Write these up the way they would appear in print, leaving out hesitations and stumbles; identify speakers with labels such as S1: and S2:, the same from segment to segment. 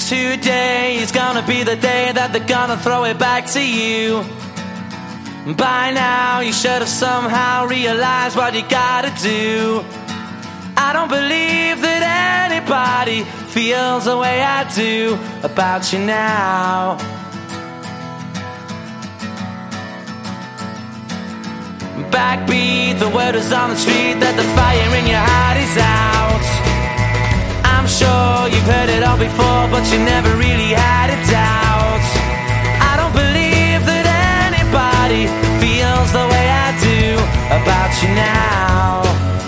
S1: Today is gonna be the day that they're gonna throw it back to you. By now you should have somehow realized what you gotta do. I don't believe that anybody feels the way I do about you now. Backbeat, the word is on the street that the fire in your heart is out. I'm sure you've heard it all before, but you never really had a doubt. I don't believe that anybody feels the way I do about you now.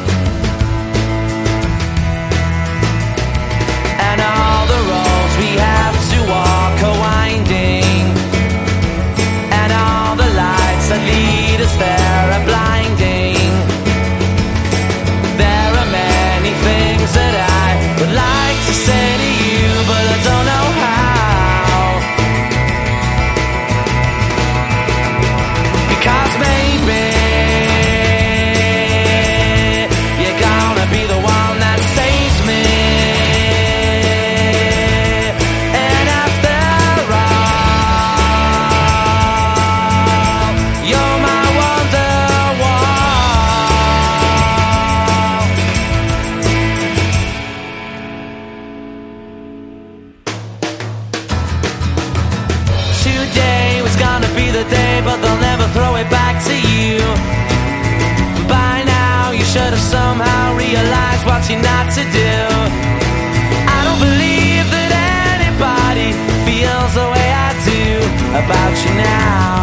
S1: And all the roads we have to walk are winding, and all the lights that lead us there are blinding. There are many things that I would like to say to you, but I don't know how. Because maybe you're gonna be the one that saves me. And after all, you're my Wonderwall. Today was gonna be the day, but they'll never throw it back to you. By now you should have somehow realized what you're not to do. I don't believe that anybody feels the way I do about you now.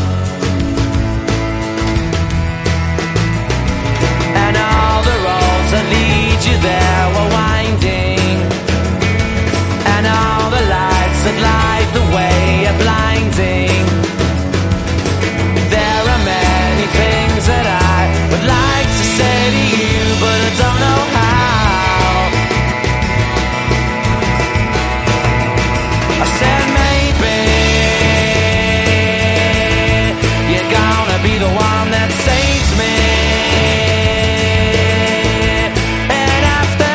S1: And all the roads that lead you there were winding, and all the lights that light the way are blinding. There are many things that I would like to say to you, but I don't know how. I said maybe you're gonna be the one that saves me. And after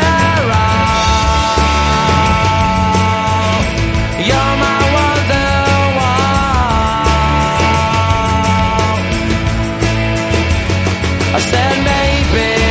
S1: all, you're my Wonderwall. I said maybe